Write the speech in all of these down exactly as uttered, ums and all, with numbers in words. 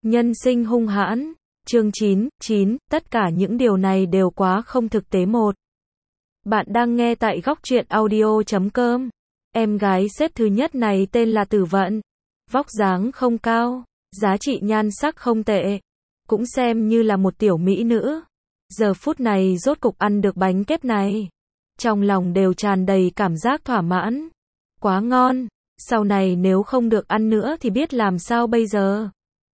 Nhân sinh hung hãn. Chương chín, chín, tất cả những điều này đều quá không thực tế một. Bạn đang nghe tại góc truyện audio chấm com. Em gái xếp thứ nhất này tên là Tử Vận. Vóc dáng không cao, giá trị nhan sắc không tệ, cũng xem như là một tiểu mỹ nữ. Giờ phút này rốt cục ăn được bánh kép này, trong lòng đều tràn đầy cảm giác thỏa mãn. Quá ngon, sau này nếu không được ăn nữa thì biết làm sao bây giờ.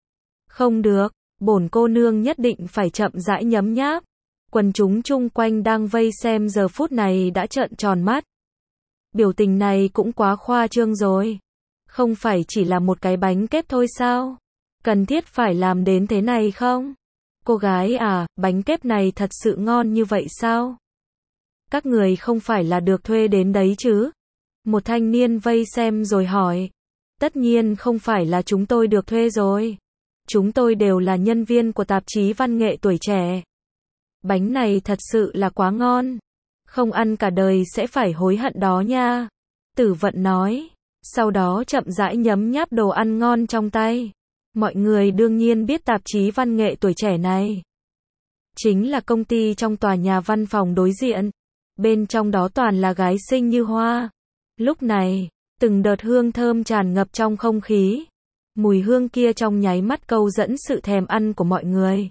Không được, bổn cô nương nhất định phải chậm rãi nhấm nháp. Quần chúng chung quanh đang vây xem giờ phút này đã trợn tròn mắt. Biểu tình này cũng quá khoa trương rồi. Không phải chỉ là một cái bánh kép thôi sao? Cần thiết phải làm đến thế này không? Cô gái à, bánh kép này thật sự ngon như vậy sao? Các người không phải là được thuê đến đấy chứ? Một thanh niên vây xem rồi hỏi. Tất nhiên không phải là chúng tôi được thuê rồi. Chúng tôi đều là nhân viên của tạp chí văn nghệ Tuổi Trẻ. Bánh này thật sự là quá ngon. Không ăn cả đời sẽ phải hối hận đó nha. Tử Vận nói. Sau đó chậm rãi nhấm nháp đồ ăn ngon trong tay. Mọi người đương nhiên biết tạp chí văn nghệ Tuổi Trẻ này chính là công ty trong tòa nhà văn phòng đối diện. Bên trong đó toàn là gái xinh như hoa. Lúc này, từng đợt hương thơm tràn ngập trong không khí. Mùi hương kia trong nháy mắt câu dẫn sự thèm ăn của mọi người.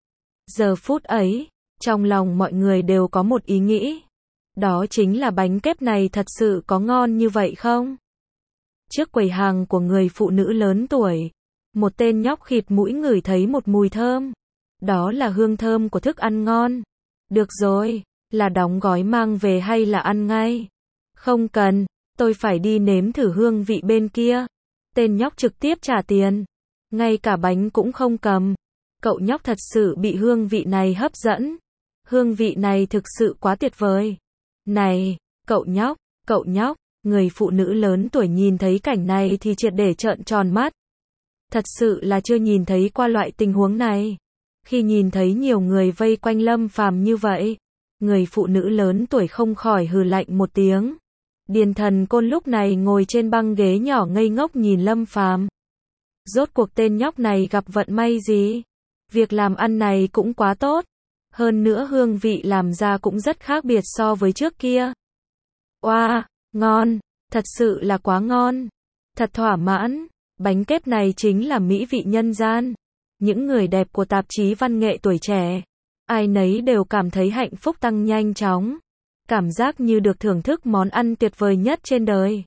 Giờ phút ấy, trong lòng mọi người đều có một ý nghĩ. Đó chính là bánh kép này thật sự có ngon như vậy không? Trước quầy hàng của người phụ nữ lớn tuổi, một tên nhóc khịt mũi ngửi thấy một mùi thơm. Đó là hương thơm của thức ăn ngon. Được rồi, là đóng gói mang về hay là ăn ngay? Không cần, tôi phải đi nếm thử hương vị bên kia. Tên nhóc trực tiếp trả tiền. Ngay cả bánh cũng không cầm. Cậu nhóc thật sự bị hương vị này hấp dẫn. Hương vị này thực sự quá tuyệt vời. Này, cậu nhóc, cậu nhóc. Người phụ nữ lớn tuổi nhìn thấy cảnh này thì triệt để trợn tròn mắt. Thật sự là chưa nhìn thấy qua loại tình huống này. Khi nhìn thấy nhiều người vây quanh Lâm Phàm như vậy, người phụ nữ lớn tuổi không khỏi hừ lạnh một tiếng. Điền Thần Côn lúc này ngồi trên băng ghế nhỏ ngây ngốc nhìn Lâm Phàm. Rốt cuộc tên nhóc này gặp vận may gì? Việc làm ăn này cũng quá tốt. Hơn nữa hương vị làm ra cũng rất khác biệt so với trước kia. Oa, wow, ngon, thật sự là quá ngon. Thật thỏa mãn, bánh kép này chính là mỹ vị nhân gian. Những người đẹp của tạp chí văn nghệ Tuổi Trẻ, ai nấy đều cảm thấy hạnh phúc tăng nhanh chóng. Cảm giác như được thưởng thức món ăn tuyệt vời nhất trên đời.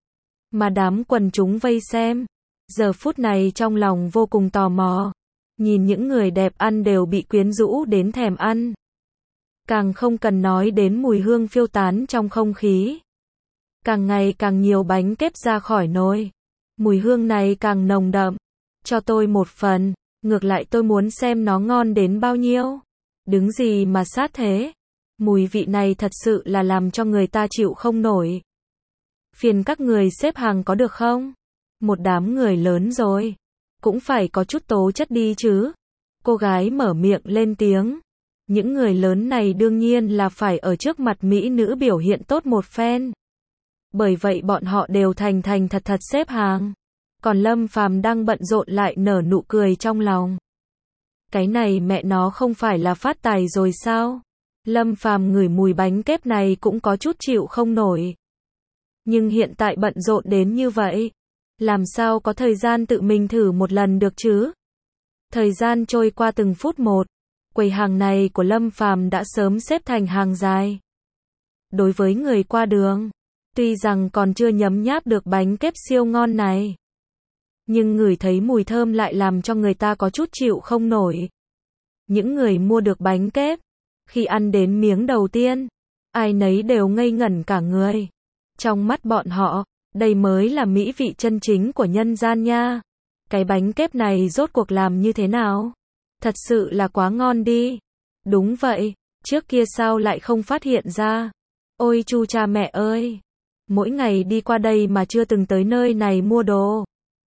Mà đám quần chúng vây xem, giờ phút này trong lòng vô cùng tò mò. Nhìn những người đẹp ăn đều bị quyến rũ đến thèm ăn. Càng không cần nói đến mùi hương phiêu tán trong không khí. Càng ngày càng nhiều bánh kép ra khỏi nồi. Mùi hương này càng nồng đậm. Cho tôi một phần, ngược lại tôi muốn xem nó ngon đến bao nhiêu. Đứng gì mà sát thế. Mùi vị này thật sự là làm cho người ta chịu không nổi. Phiền các người xếp hàng có được không? Một đám người lớn rồi. Cũng phải có chút tố chất đi chứ. Cô gái mở miệng lên tiếng. Những người lớn này đương nhiên là phải ở trước mặt mỹ nữ biểu hiện tốt một phen. Bởi vậy bọn họ đều thành thành thật thật xếp hàng. Còn Lâm Phàm đang bận rộn lại nở nụ cười trong lòng. Cái này mẹ nó không phải là phát tài rồi sao? Lâm Phàm ngửi mùi bánh kép này cũng có chút chịu không nổi. Nhưng hiện tại bận rộn đến như vậy, làm sao có thời gian tự mình thử một lần được chứ? Thời gian trôi qua từng phút một, quầy hàng này của Lâm Phàm đã sớm xếp thành hàng dài. Đối với người qua đường, tuy rằng còn chưa nhấm nháp được bánh kép siêu ngon này, nhưng ngửi thấy mùi thơm lại làm cho người ta có chút chịu không nổi. Những người mua được bánh kép, khi ăn đến miếng đầu tiên, ai nấy đều ngây ngẩn cả người. Trong mắt bọn họ, đây mới là mỹ vị chân chính của nhân gian nha. Cái bánh kép này rốt cuộc làm như thế nào? Thật sự là quá ngon đi. Đúng vậy, trước kia sao lại không phát hiện ra? Ôi chu cha mẹ ơi! Mỗi ngày đi qua đây mà chưa từng tới nơi này mua đồ.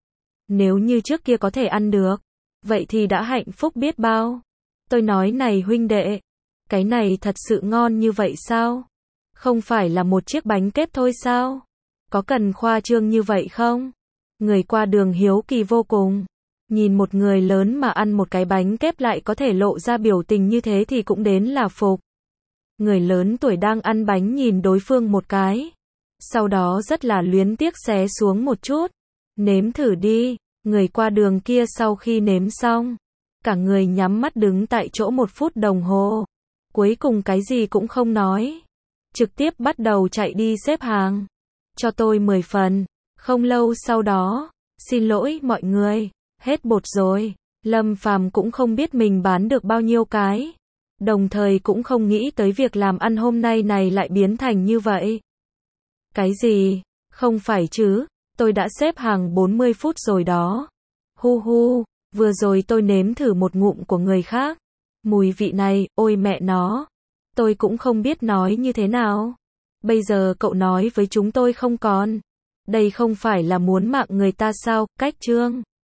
Nếu như trước kia có thể ăn được, vậy thì đã hạnh phúc biết bao. Tôi nói này huynh đệ, cái này thật sự ngon như vậy sao? Không phải là một chiếc bánh kép thôi sao? Có cần khoa trương như vậy không? Người qua đường hiếu kỳ vô cùng. Nhìn một người lớn mà ăn một cái bánh kép lại có thể lộ ra biểu tình như thế thì cũng đến là phục. Người lớn tuổi đang ăn bánh nhìn đối phương một cái. Sau đó rất là luyến tiếc xé xuống một chút. Nếm thử đi. Người qua đường kia sau khi nếm xong, cả người nhắm mắt đứng tại chỗ một phút đồng hồ. Cuối cùng cái gì cũng không nói. Trực tiếp bắt đầu chạy đi xếp hàng. Cho tôi mười phần. Không lâu sau đó, xin lỗi mọi người, hết bột rồi. Lâm Phàm cũng không biết mình bán được bao nhiêu cái. Đồng thời cũng không nghĩ tới việc làm ăn hôm nay này lại biến thành như vậy. Cái gì? Không phải chứ, tôi đã xếp hàng bốn mươi phút rồi đó. Hu hu, vừa rồi tôi nếm thử một ngụm của người khác. Mùi vị này, ôi mẹ nó. Tôi cũng không biết nói như thế nào. Bây giờ cậu nói với chúng tôi không còn. Đây không phải là muốn mạng người ta sao, cách chương.